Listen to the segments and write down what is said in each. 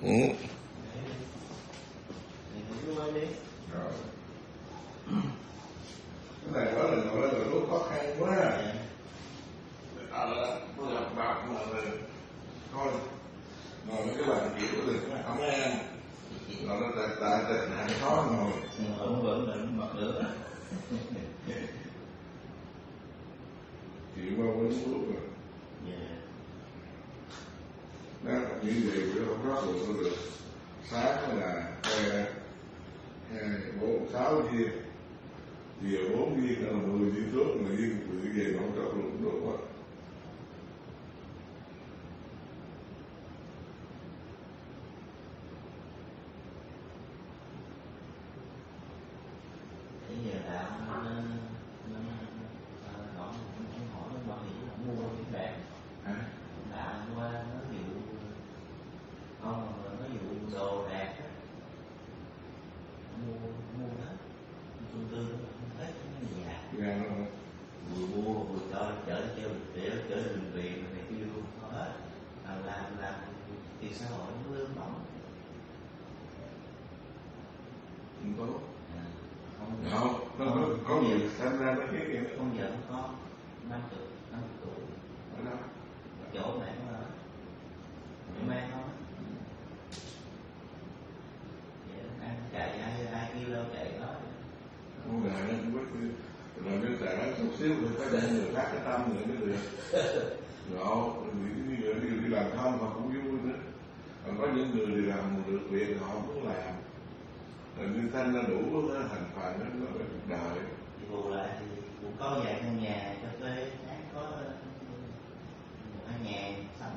Rồi. Cái này đó là gọi là lúc khó khăn quá. Tôi gặp bạn mà thôi ngồi cái bàn kiểu được không em nó tại nạn khó ngồi không vẫn định mặc được chịu qua quên thuốc rồi nó những gì cũng không có được sáng là 4-6 viên chiều 4 viên là 10 viên thuốc mà viên về không có được đủ quá. giờ đạo nó hỏi bảo hiểm không mua những đẹp đạo qua nó dụ không nó dụ đồ đẹp mua hết chung tư không hết cái gì dạ vừa mua vừa cho chở bệnh viện này kia luôn hết làm tiền xã hội nó lương bổng không có không có nhiều tham gia mấy cái kia không giờ không có 50 tuổi ở đâu chỗ này nó mẹ mang thôi vậy ăn chạy ai kêu đâu chạy đó không là nó cũng biết rồi nó chạy chút xíu rồi có để người khác cái tâm nữa mới được rồi đi làm không mà cũng vui nữa còn có những người thì làm được việc họ không muốn làm rồi như thanh nó đủ nó thành phần nó phải cuộc đời bù lại thì cũng có vài căn nhà cho thuê tháng có 1-2 ngàn sống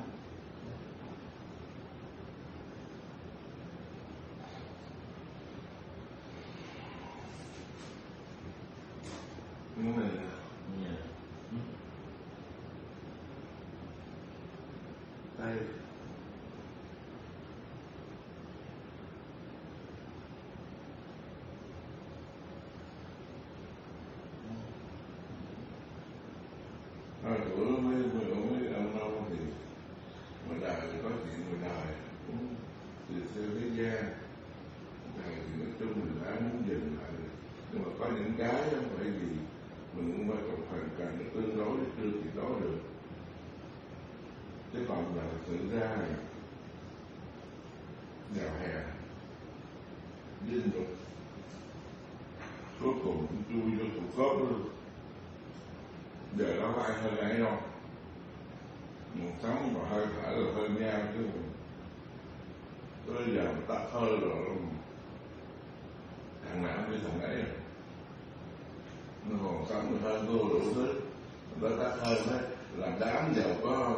nhưng mà đây bữa mới ông lâu thì ngoài đời thì có chuyện ngoài đời cũng từ xưa thế gian đời thì nói chung mình đã muốn dừng lại nhưng mà có những cái không phải gì mình cũng phải còn hoàn cảnh nó tương đối chưa thì đó được chứ còn là sự ra vào hè dinh dục cuối cùng cũng chui vô cuộc cốt luôn giờ đó có ai hơn ai đâu một sống mà hơi thở là hơn nhau chứ tới giờ mà tắt hơi rồi thằng nào với thằng ấy nó còn sống thì hơn vô đủ thứ nó tắt hơi đấy làm đám giàu có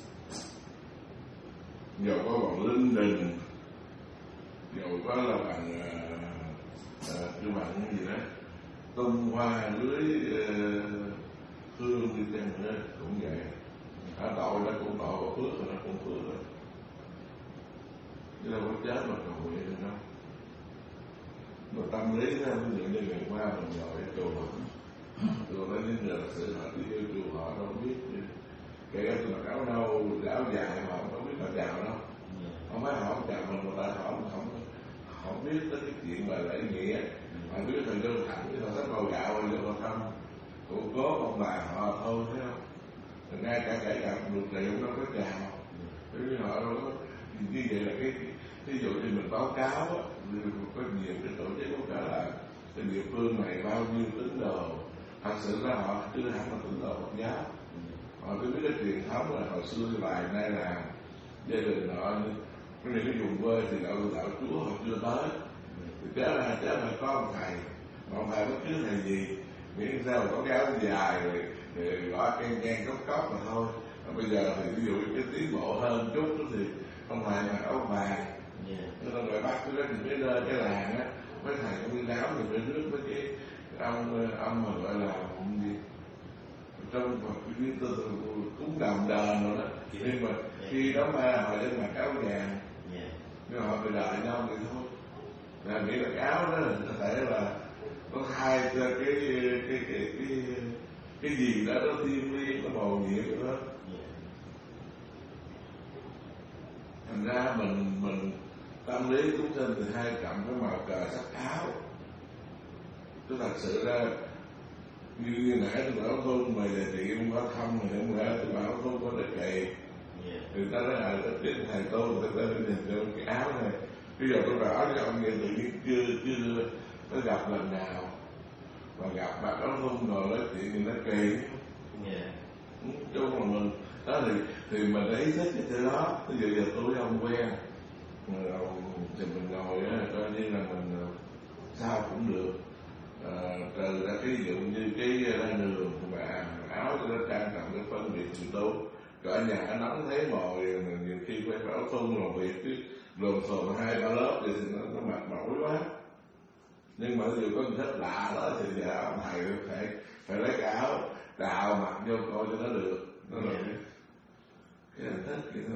bằng linh đình giàu có là bằng cái bằng cái gì đó tung hoa lưới hương đi chăng nữa cũng vậy ở tội nó cũng tội và phước rồi nó cũng phước rồi chứ đâu có chết mà cầu nguyện được đâu mà tâm lý đó ví dụ như ngày qua mình ngồi ở chùa rồi đến những giờ sự họ đi vô chùa họ đâu biết kể cả tôi mặc áo nâu áo dài họ không biết là chào đâu không phải họ không chào mình mà tại họ không biết tới cái chuyện mà lễ nghĩa họ biết thằng đơn thẳng cái họ sách màu gạo rồi họ không cũng có ông bà họ thôi thấy không rồi ngay cả kể cả luật này cũng đâu có chào bởi vì họ đâu có như vậy là cái ví dụ như mình báo cáo á có nhiều cái tổ chức báo cáo là cái địa phương này bao nhiêu tín đồ thật sự ra họ chưa hẳn là tín đồ Phật giáo họ cứ biết cái truyền thống là hồi xưa vài nay là gia đình họ cái này cái vùng quê thì đạo Chúa họ chưa tới thì chết là có ông thầy mà ông thầy bất cứ thầy gì miễn sao có cái áo dài rồi gõ can cốc mà thôi bây giờ thì ví dụ cái tiến bộ hơn chút thì ông thầy mặc áo vàng nên là người Bắc cái đó thì mới lên cái làng á mấy thầy cũng đi đáo thì phải rước mấy cái ông mà gọi là gì trong một cái cúng đầm đền rồi đó nhưng mà khi đó ma họ vẫn mặc áo vàng nhưng họ phải đợi nhau thì thôi là nghĩ là cái áo đó là có thể là nó thay cho cái gì đó nó thiêng liêng nó màu nhiệm rồi đó thành ra mình tâm lý chúng sinh thì hay cầm cái màu cờ sắc áo. Chứ thật sự ra như nãy tôi bảo thôn mày là chị không có thăm mà hôm nay tôi bảo thôn có đất kỳ. Người ta nói là đến thầy tôi người ta đến nhìn cho cái áo này. Bây giờ tôi bảo cho ông nghe tự nhiên chưa nó gặp lần nào mà gặp bà áo thun rồi nói chuyện thì nó kỳ. Chứ mà mình đó thì mình ý thích cái đó. Ví dụ giờ tôi với ông quen thì mình ngồi á coi như là mình sao cũng được. Trừ ra cái ví dụ như cái ra đường mà áo cho nó trang trọng cái phân biệt thì tốt. Ở nhà nó nóng thấy mồi nhiều khi phải áo thun làm việc chứ lồn xồn 2-3 lớp thì nó mệt mỏi quá. Nhưng mà ví dụ có thích lạ đó thì giờ ông thầy phải lấy cái áo đào mặc vô coi cho nó được. Nó là cái hình thích vậy thôi.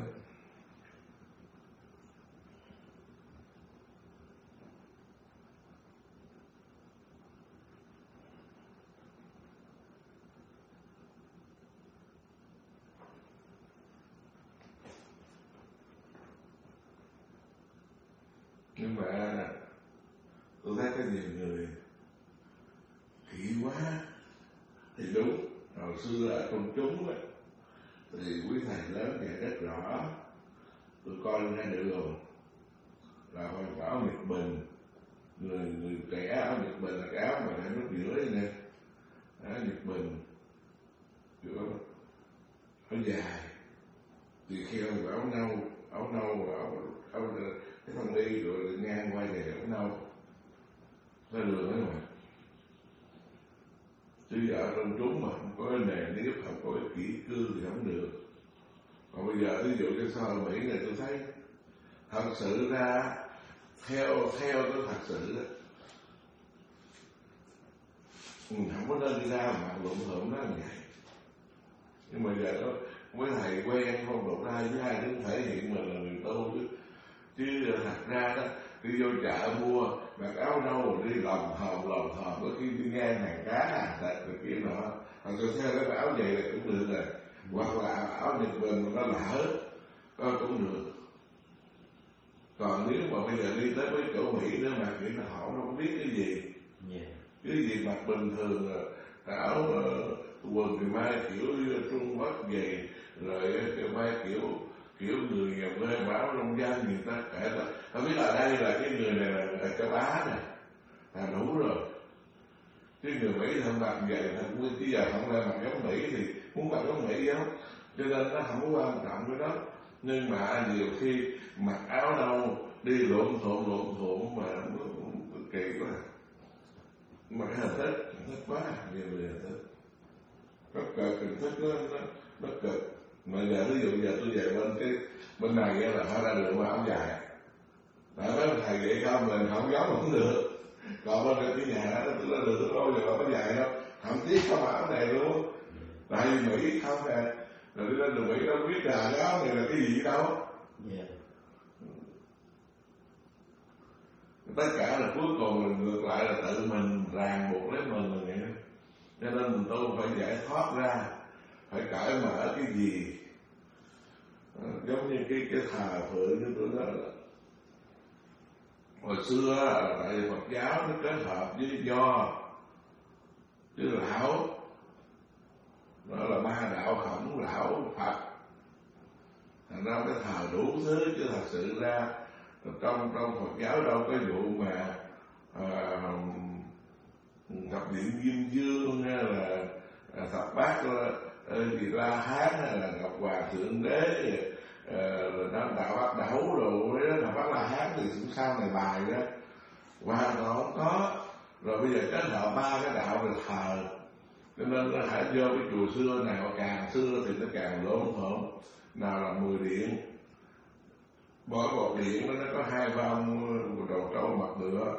Nhưng mà tôi thấy có nhiều người kỹ quá thì đúng. Hồi xưa ở công chúng ấy, thì quý thầy lớn dạy rất rõ. Tôi coi ra đường là phải áo Nhật Bình. Người trẻ áo Nhật Bình là cái áo mà để nó giữa vậy nè, áo Nhật Bình kiểu áo dài thì kheo áo nâu áo cái thân y rồi ngang quay về áo nâu ra đường đó mà. Chứ giờ trong chúng mà không có cái nền nếp, không có cái kỹ cương thì không được. Còn bây giờ ví dụ cái xã hội Mỹ này tôi thấy thật sự ra theo tôi thật sự đó, không có nên đi ra mà lộn thộn đó như vậy. Nhưng mà giờ đó mấy thầy quen không đột ra với ai cũng thể hiện mình là người tu chứ thật ra đó đi vô chợ mua mặc áo nâu rồi đi lòng thòm có khi đi ngang hàng cá rồi kia nọ, hoặc tôi theo cái áo vậy là cũng được rồi, hoặc là áo Nhật Bình nó lạ hết cũng được. Còn nếu mà bây giờ đi tới mấy chỗ Mỹ nữa mà thì họ không biết cái gì, cái gì mặc bình thường áo quần thì mai kiểu Trung Quốc về rồi cái mai kiểu người nhà quê báo nông dân người ta kể là không biết là đây là cái người này là châu Á này là đủ rồi. Chứ người Mỹ không mặc vậy là cũng chứ giờ không ra mặc giống Mỹ thì muốn mặc giống Mỹ giống, cho nên nó không có quan trọng cái đó. Nhưng mà nhiều khi mặc áo đâu đi lộn xộn mà kỳ quá. Mà cái hình thức quá nhiều người hình thức rất cực, hình thức nó cực. Mà giờ ví dụ giờ tôi về bên này là họ ra đường mà áo dài, tại mấy thầy vậy không mình không giống mà cũng được. Còn bên cái nhà đó tôi ra đường tôi đâu giờ áo dài đâu, thậm chí không áo này luôn. Tại vì Mỹ không nè, rồi đi lên đường Mỹ đâu biết là cái áo này là cái gì đâu. Tất cả là cuối cùng là ngược lại là tự mình ràng buộc lấy mình là vậy. Cho nên mình tu phải giải thoát ra, phải cởi mở cái gì. Giống như cái thờ phượng như tôi nói là hồi xưa tại vì Phật giáo nó kết hợp với Nho chứ lão đó là ba đạo Khổng lão Phật, thành ra cái thờ đủ thứ. Chứ thật sự ra trong Phật giáo đâu có vụ mà thập điện Diêm Dương hay là thập bát gì La Hán hay là Ngọc Hoàng Thượng Đế rồi nó đạo Bát Đẩu rồi đó là Bát La Hán thì cũng sau này bài đó hoàn toàn không có. Rồi bây giờ kết hợp ba cái đạo rồi thờ, cho nên nó hãy vô cái chùa xưa nào càng xưa thì nó càng lộn xộn. Nào là 10 điện, mỗi một điện nó có 2 vong đầu trâu mặt ngựa,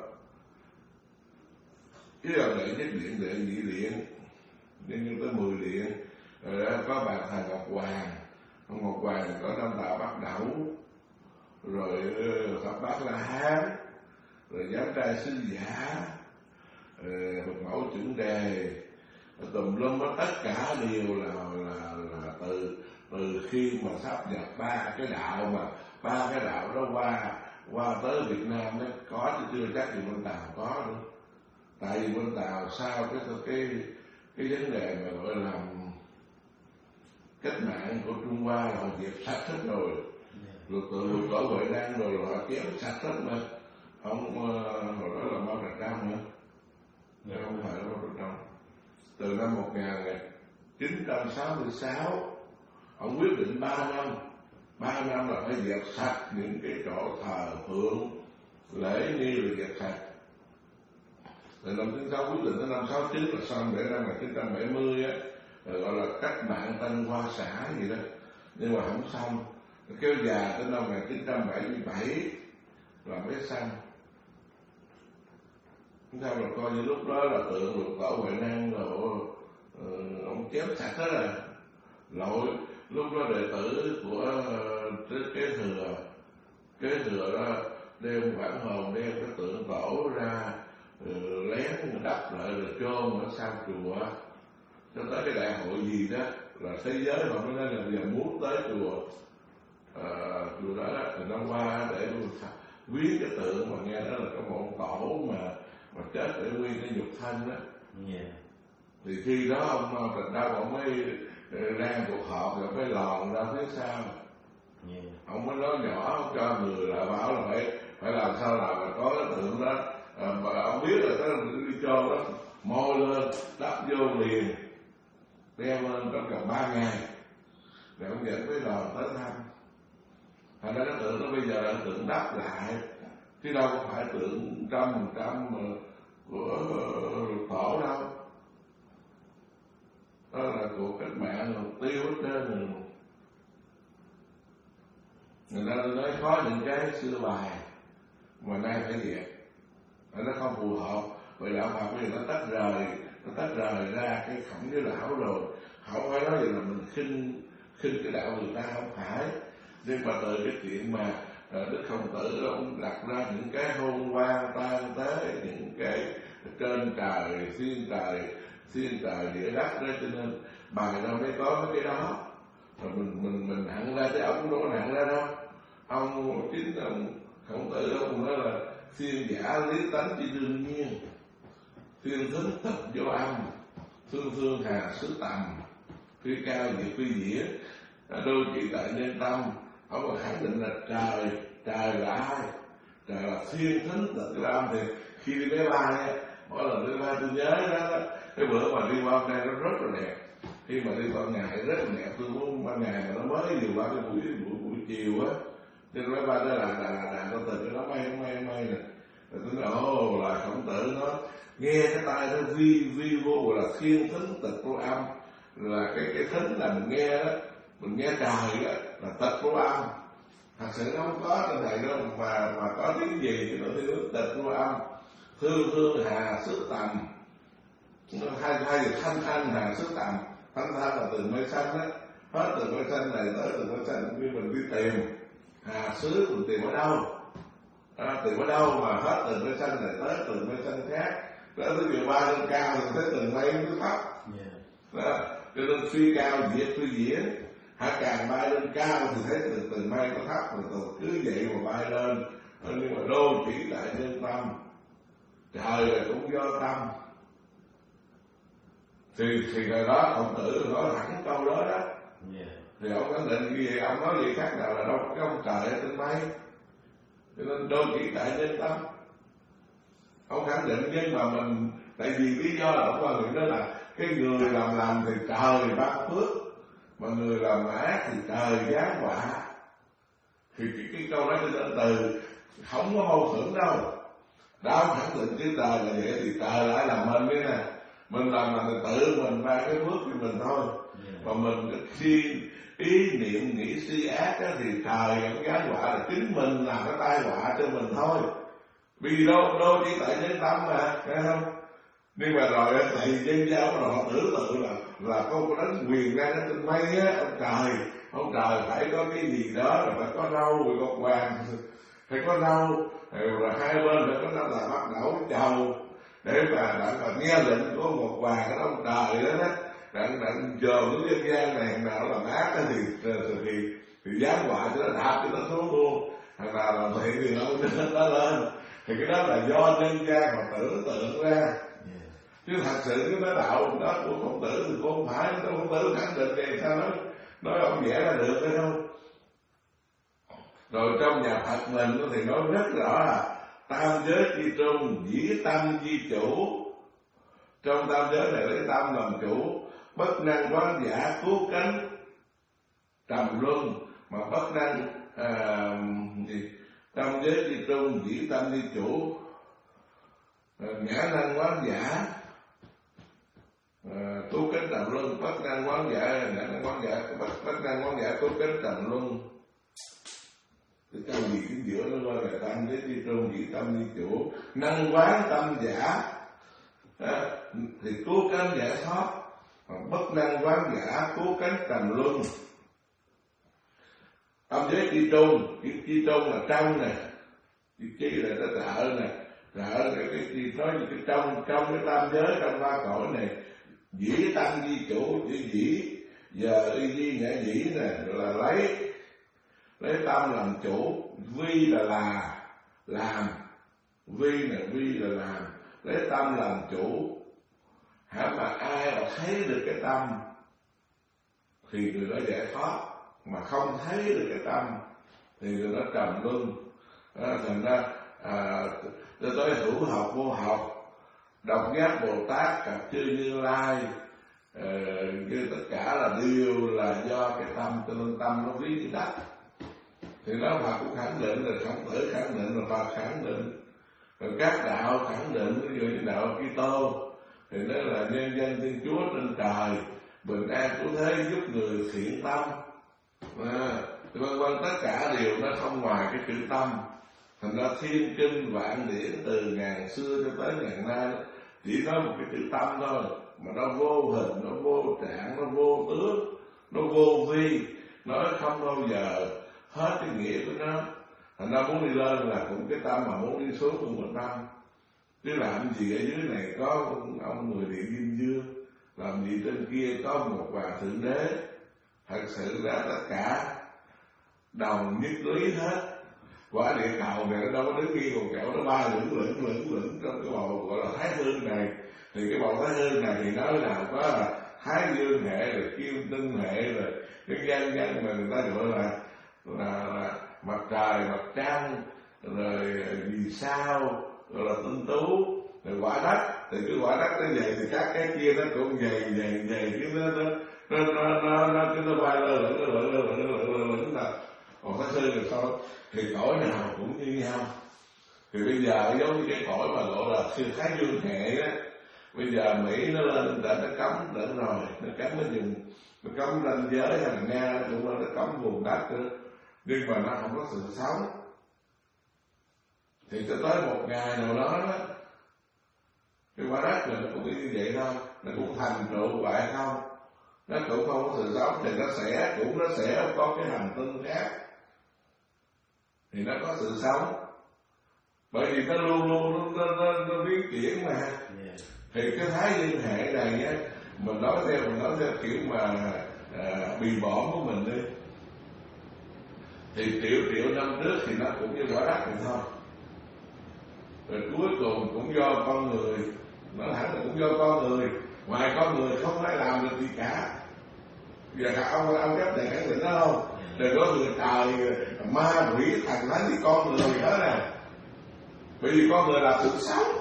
chứ là đệ nhất điện, đệ nhị điện, nhưng tới 10 điện. Rồi đó có bàn thờ Ngọc Hoàng, Ngọc Hoàng có 5 đạo Bát Đẩu, rồi thập bát La Hán, rồi Giám trai Sứ Giả, Phật mẫu Chuẩn Đề, tùm lum đó, tất cả đều là từ khi mà sắp nhập ba cái đạo đó qua qua tới Việt Nam nó có chứ chưa chắc gì bên Tàu có nữa. Tại vì bên Tàu sau cái vấn đề mà gọi là cách mạng của Trung Hoa là dẹp sạch hết rồi, rồi tự lục tổ Huệ Năng rồi họ chém sạch hết mà. Ông hồi đó là Mao Trạch Đông nữa, nhưng không phải là Mao Trạch Đông. Từ năm 1966 ông quyết định 3 năm là phải dẹp sạch những cái chỗ thờ phượng lễ nghi rồi dẹp sạch. Từ năm 96 quyết định tới năm 69 là xong, để năm 1970 á gọi là cách mạng Tân Hoa Xã gì đó, nhưng mà không xong, kéo dài tới năm 1977 là mới xong. Sao mà coi như lúc đó là tượng lục tổ Huệ Năng rồi ông chém sạch hết rồi. Lỗi lúc đó đệ tử của kế thừa đó đem bản hồn, đem cái tượng tổ ra lén đắp lại rồi chôn ở sau chùa. Cho tới cái đại hội gì đó là thế giới họ mới nói là giờ muốn tới chùa đó thì năm qua để viếng cái tượng mà nghe đó là có một tổ mà chết để nguyên cái nhục thân đó. Thì khi đó ông Trạch Đông ông mới đang cuộc họp rồi mới lòn ra phía sau. Ông mới nói nhỏ, ông cho người lại bảo là phải làm sao nào mà có cái tượng đó, mà ông biết là cái đi cho đó môi lên đắp vô liền, đeo lên trong vòng 3 ngày để ông dẫn với đoàn tới thăm. Thành ra cái tượng đó bây giờ là tượng đắp lại chứ đâu có phải tượng 100% của lục tổ đâu. Đó là cuộc cách mạng mục tiêu hết trơn rồi. Người ta nói có những cái xưa bài mà nay phải dẹp, nó không phù hợp. Vậy đạo Phật bây giờ nó tách rời ra cái khổng với lão rồi, không phải nói gì là mình khinh cái đạo người ta, không phải. Nhưng mà từ cái chuyện mà Đức Khổng Tử ông đặt ra những cái hôn quan tan tế, những cái trên trời xuyên trời địa đất đó, cho nên bài đâu mới có mấy cái đó. Rồi mình hẳn ra chứ ông đâu có hẳn ra đâu. Ông Khổng Tử ông nói là xuyên giả lý tánh chỉ đương nhiên, xuyên thính thật vô âm, thương hà xứ tầm, phi cao diệt phi dĩa, đôi chỉ tại nhân tâm. Ông còn khẳng định là trời là ai? Trời là xuyên thính thật vô âm. Thì khi đi máy bay, mỗi lần đi máy bay tôi nhớ đó, cái bữa mà đi qua hôm nay nó rất là đẹp. Khi mà đi qua ngày rất là đẹp, tôi muốn qua ngày mà nó mới vừa qua cái buổi chiều á, trên máy bay đó là con tình nó may nè. Rồi tôi nói là Khổng Tử nó nghe cái tai nó vi vô là thiên thính tịch vô âm, là cái thính là mình nghe đó, mình nghe trời đó là tịch vô âm. Thật sự nó không có trên này đâu, mà có tiếng gì thì nó thiên tịch vô âm, thương hà sức tầm. Hai từ thanh hà sức tầm. Thanh là từ mây xanh á, hết từ mây xanh này tới từ mây xanh khi mình đi tìm. Hà xứ mình tìm ở đâu? Tìm ở đâu mà hết từ mây xanh này tới từ mây xanh khác. Đó tới chiều bay lên cao thì tới từ mây nó thấp. Đó, cho nên suy cao diệt phi diễn. Càng bay lên cao thì thấy từ mây nó thấp, rồi cứ vậy mà bay lên. Nhưng mà đô chỉ tại nhân tâm. Trời là cũng do tâm. Thì ngày đó Khổng Tử nói thẳng câu đó đó. Thì ông khẳng định như vậy, ông nói gì khác nào là đâu có ông trời ở trên mây. Cho nên đôi chỉ tại nhân tâm. Ông khẳng định, nhưng mà mình tại vì lý do là ông quan niệm đó là cái người làm thì trời ban phước, mà người làm ác thì trời giáng họa. Thì cái câu nói cho nên từ không có mâu thuẫn đâu. Đó khẳng định chứ trời là vậy thì trời lại làm mình đấy nè. Mình làm là tự mình ban cái phước cho mình thôi. Mà mình khi ý niệm nghĩ suy ác đó, thì trời cũng giáng họa là chính mình làm cái tai họa cho mình thôi. Vì đâu chỉ tại nhân tâm mà, nghe không? Nhưng mà rồi tại dân giáo họ tưởng tượng là có một đánh quyền ra trên mây á, ông trời phải có cái gì đó, là phải có râu, rồi có hoàng, phải có râu, rồi hai bên phải có năm là bắt đầu chầu để mà nghe lệnh của một hoàng cái ông trời đó đó, đặng chờ cái dân gian này nào làm ác thì giáng họa cho nó đạp cho nó xuống luôn. thằng nào làm thiện thì nó lên, thì cái đó là do nhân gian mà tưởng tượng ra. Chứ thật sự cái đạo đó của Khổng Tử thì cũng không phải. Khổng Tử khẳng định thì sao nói ông vẽ ra được hay không. Rồi trong nhà Phật mình thì nói rất rõ là tam giới chi trung, dĩ tâm chi chủ. Trong tam giới này lấy tâm làm chủ, bất năng quán giả cứu cánh trầm luân. Mà bất năng tam giới chi trung, dĩ tâm chi chủ, ngã năng quán giả cứu cánh trầm luân. Bất năng quán giả, ngã năng quán giả, bất năng quán giả cứu cánh trầm luân. Cái gì cái giữa nó gọi là tâm giới chi trung, dĩ tâm chi chủ. Năng quán tâm giả thì cứu cánh giải thoát. Bất năng quán giả cứu cánh trầm luân. Tâm giới chi trung, chi trung là trong nè, chi là cái trợ nè, trợ cái chi nói cái trong cái tam giới, trong ba cõi này. Dĩ tâm di chủ, chữ dĩ giờ y di ngã dĩ nè, là lấy tâm làm chủ. Vi là làm, vi là làm, lấy tâm làm chủ. Mà ai mà thấy được cái tâm thì người đó giải thoát, mà không thấy được cái tâm thì người đó trầm luân. Thành ra tới hữu học vô học, độc giác Bồ Tát, cặp chư Như Lai, tất cả là đều là do cái tâm. Cho nên tâm nó ví như đất. Thì đó Phật cũng khẳng định, rồi Khổng Tử khẳng định, rồi Phật khẳng định, rồi các đạo khẳng định. Ví dụ như đạo Kitô thì đó là nhân dân Thiên Chúa trên trời, bình an của thế, giúp người thiện tâm, vân vân. Tất cả đều nó không ngoài cái chữ tâm. Thành ra thiên kinh vạn điển từ ngàn xưa cho tới ngày nay chỉ nói một cái chữ tâm thôi, mà nó vô hình, nó vô trạng, nó vô tướng, nó vô vi, nói không bao giờ hết cái nghĩa của nó. Thành ra muốn đi lên là cũng cái tâm, mà muốn đi xuống cũng một tâm. Chứ làm gì ở dưới này có ông 10 điện Kim Dương, làm gì trên kia có một Hòa Thượng Đế. Thật sự ra tất cả đồng nhất lý hết. Quả địa cầu này nó đâu có đứng yên một kẹo, nó bay lửng trong cái bầu gọi là Thái Hương này. Thì cái bầu Thái Hương này thì nói là có là Thái Dương hệ, rồi Kim Tinh hệ, rồi cái dân mà người ta gọi là mặt trời, mặt trăng, rồi vì sao, rồi là tinh tú, rồi quả đất. Thì cái quả đất nó vậy thì các cái kia nó cũng dày chứ nó bay lửng là. Còn Thái Hương là sao? Thì cõi nào cũng như nhau. Thì bây giờ giống như cái cõi mà gọi là Thái Dương hệ á, bây giờ Mỹ nó lên đã nó cấm đợt rồi, nó cấm nó dùng, nó cấm ranh giới, hay là Nga nó cũng nó cấm vùng đất nữa, nhưng mà nó không có sự sống. Thì cho tới một ngày nào đó cái quả đất này nó cũng như vậy thôi, nó cũng thành trụ vậy không, nó cũng không có sự sống. Thì nó sẽ có cái hành tinh khác thì nó có sự sống, bởi vì nó luôn nó biến chuyển mà. Thì cái Thái Dương hệ này á, mình nói theo kiểu mà bì bõm của mình đi, thì triệu năm trước thì nó cũng như quả đất này thôi. Rồi cuối cùng cũng do con người, nó hẳn là cũng do con người. Ngoài con người không ai làm được gì cả. Giờ ông chấp nhận khẳng định đó không? Đừng có người trời ma quỷ thần thánh thì con người đó nè. Bởi vì con người là sự sống,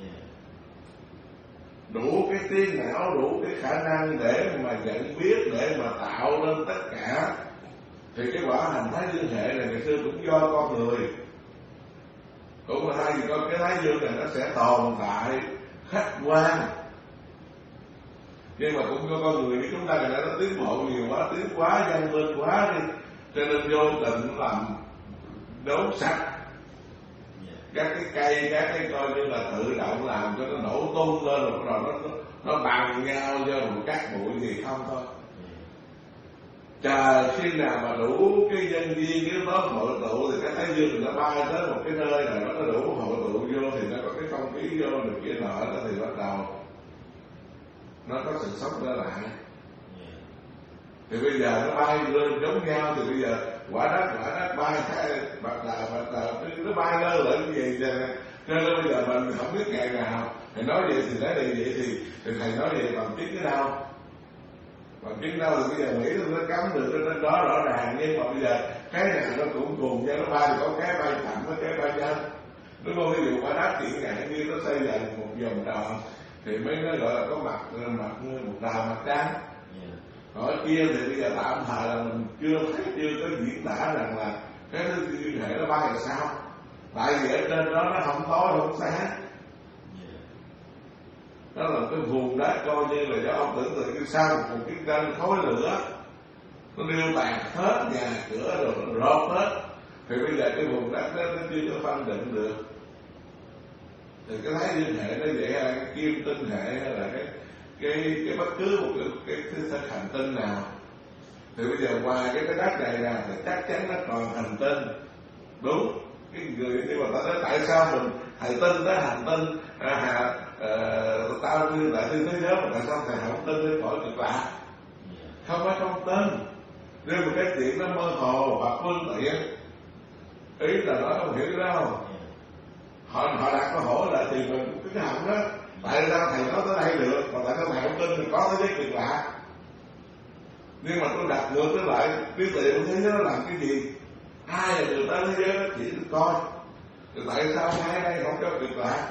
đủ cái trí não, đủ cái khả năng để mà nhận biết, để mà tạo nên tất cả. Thì cái quả hành Thái Dương hệ này ngày xưa cũng do con người. Cũng là hai gì con cái Thái Dương này nó sẽ tồn tại khách quan, nhưng mà cũng do con người. Như chúng ta ngày nay nó tiến bộ nhiều quá, tiến quá, văn minh quá đi, cho nên vô tình nó làm đốn sạch các cái cây, các cái coi như là tự động làm cho nó nổ tung lên, rồi nó bằng nhau cho một cát bụi gì không thôi. Chờ khi nào mà đủ cái nhân viên cái đó hội tụ thì cái Thái Dương nó bay tới một cái nơi nào đó nó đủ hội tụ vô, thì nó có cái không khí vô được kia nọ đó, thì bắt đầu nó có sự sống trở lại. Thì bây giờ nó bay lên giống nhau, thì bây giờ quả đất bay cái bạc tàu nó bay lên lại như vậy nè. Cho nên bây giờ mình không biết ngày nào thầy nói vậy thì nói đây vậy thì thầy nói vậy bằng chứng cái đâu, bằng chứng đâu thì bây giờ nghĩ nó cấm được trên đó rõ ràng. Nhưng mà bây giờ cái nào nó cũng cùng nhau, nó bay thì có cái bay chậm có cái bay nhanh, đúng không? Ví dụ quả đất hiện ngày như nó xây dựng một vòng tròn thì mấy nó gọi là có mặt một đào mặt trắng. Ở kia thì bây giờ tạm thời là mình chưa có diễn tả rằng là cái liên hệ nó bay là sao, tại vì ở trên đó nó không tối không sáng. Đó là cái vùng đất coi như là cho ông tưởng tượng như sau một cái kênh khói lửa, nó điêu tàn hết nhà cửa rồi nó rột hết. Thì bây giờ cái vùng đất đó nó chưa có phân định được. Thì cái thấy liên hệ nó vậy là cái kim tinh hệ hay là cái bất cứ một cái hành tinh nào. Thì bây giờ ngoài cái đất này ra thì chắc chắn nó còn hành tinh, đúng. Cái người nhưng mà ta nói tại sao mình thầy tin tới hành tinh tao như lại tin thế giới mà tại sao thầy không tin đến cõi cực lạc? Không phải không tin, nhưng mà cái chuyện nó mơ hồ và phương tiện. Ý là nói không hiểu đâu. Họ đặt câu hỏi là thì mình cứ học đó, tại sao thầy nói tới đây được mà tại sao thầy không tin mình có thế giới cực lạc? Nhưng mà tôi đặt ngược tới lại cái tiệm thế giới nó làm cái gì? Ai là người tới thế giới nó chỉ được coi. Thì tại sao hai đây không cho cực lạc?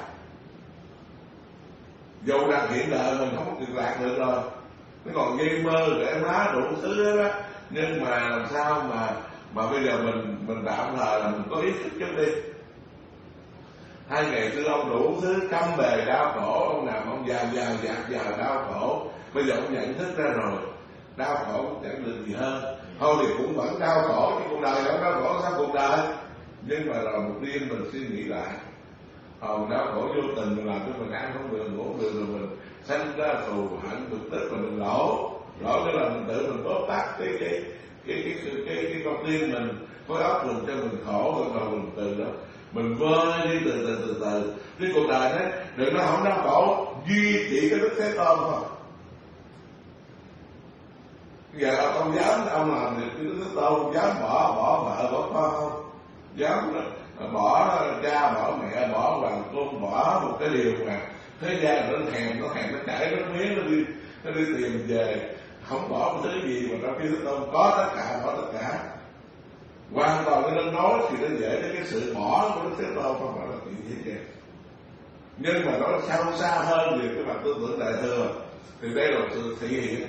Dù đặt hiện đời mình không có cực lạc được rồi, nó còn nghi mơ để má đủ thứ đó. Nhưng mà làm sao mà bây giờ mình tạm thời là mình có ý thức chút đi. Hai ngày xưa ông đủ thứ căm bề đau khổ, ông nằm ông vào đau khổ. Bây giờ ông nhận thức ra rồi, đau khổ cũng chẳng được gì hơn. Thôi thì cũng vẫn đau khổ, chứ cuộc đời không đau khổ sao cuộc đời. Nhưng mà rồi một đêm mình suy nghĩ lại, đau khổ vô tình mình làm cho mình ăn không được, ngủ không được, rồi mình sanh ra thù hận bực tức, mà mình lỗ cái là mình tự mình bóp tắt cái con tim mình, khối óc mình cho mình khổ, rồi mình từ đó mình vơi đi từ cái cuộc đời đấy. Đừng nó không đau khổ, duy chỉ cái Đức Thế Tôn thôi. Giờ ông dám ông làm được cái Đức Thế Tôn, dám bỏ vợ bỏ con không? Dám bỏ cha bỏ mẹ bỏ hoàng cung, bỏ một cái điều mà thế gian nó thèm nó chảy nước miếng nó đi tìm về, không bỏ một thứ gì mà trong khi Thế Tôn có tất cả, bỏ tất cả. Hoàn toàn cái đơn nói thì nó dễ đến cái sự bỏ của Đức Thế Tôn, không phải là chuyện gì vậy. Nhưng mà nó sâu xa hơn về cái mặt tư tưởng Đại Thừa thì đây là sự thể hiện.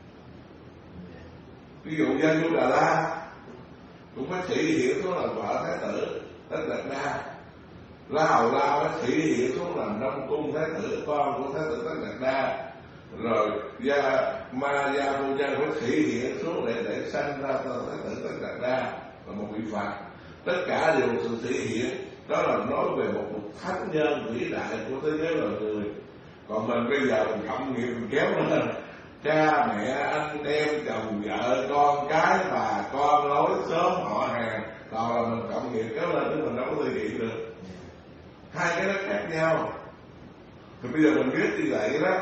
Ví dụ Gia Du Đà La cũng phải thể hiện xuống làm vợ Thái tử Tất Đạt Đa, La Hầu La phải thể hiện xuống làm Đông Cung Thái tử, con của Thái tử Tất Đạt Đa. Rồi Gia Phu Gia phải thể hiện xuống để sanh ra Thái tử Tất Đạt Đa là một vị Phật. Tất cả đều sự thể hiện. Đó là nói về một thánh nhân vĩ đại của thế giới loài người. Còn mình bây giờ mình cộng nghiệp mình kéo nó lên cha mẹ anh em chồng vợ con cái bà con lối xóm họ hàng, toàn là mình cộng nghiệp kéo lên chứ mình đâu có thể hiện được. Hai cái đó khác nhau. Thì bây giờ mình biết như vậy đó,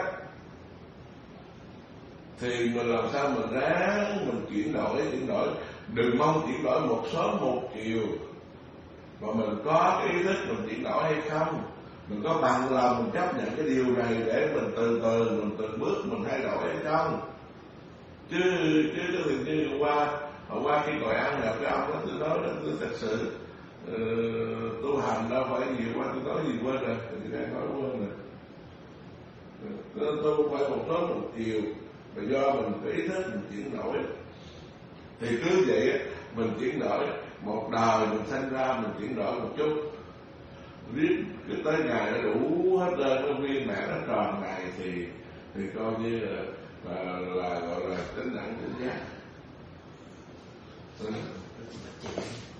thì mình làm sao mình ráng mình chuyển đổi. Đừng mong chuyển đổi một sớm một chiều, mà mình có cái ý thức mình chuyển đổi hay không, mình có bằng lòng mình chấp nhận cái điều này để mình từ từ mình từng bước mình thay đổi hay không. Chứ như hôm qua khi ngồi ăn gặp cái ông đó, tôi nói đó, tôi thật sự tu hành đâu phải nhiều quá, tôi nói gì quên rồi, tôi đang nói quên rồi. Tôi phải một sớm một chiều, và do mình có ý thức mình chuyển đổi. Thì cứ vậy mình chuyển đổi, một đời mình sanh ra mình chuyển đổi một chút, biết cứ tới ngày nó đủ hết lên, nó viên mãn nó tròn ngày thì coi như là gọi là tính đẳng tính giác.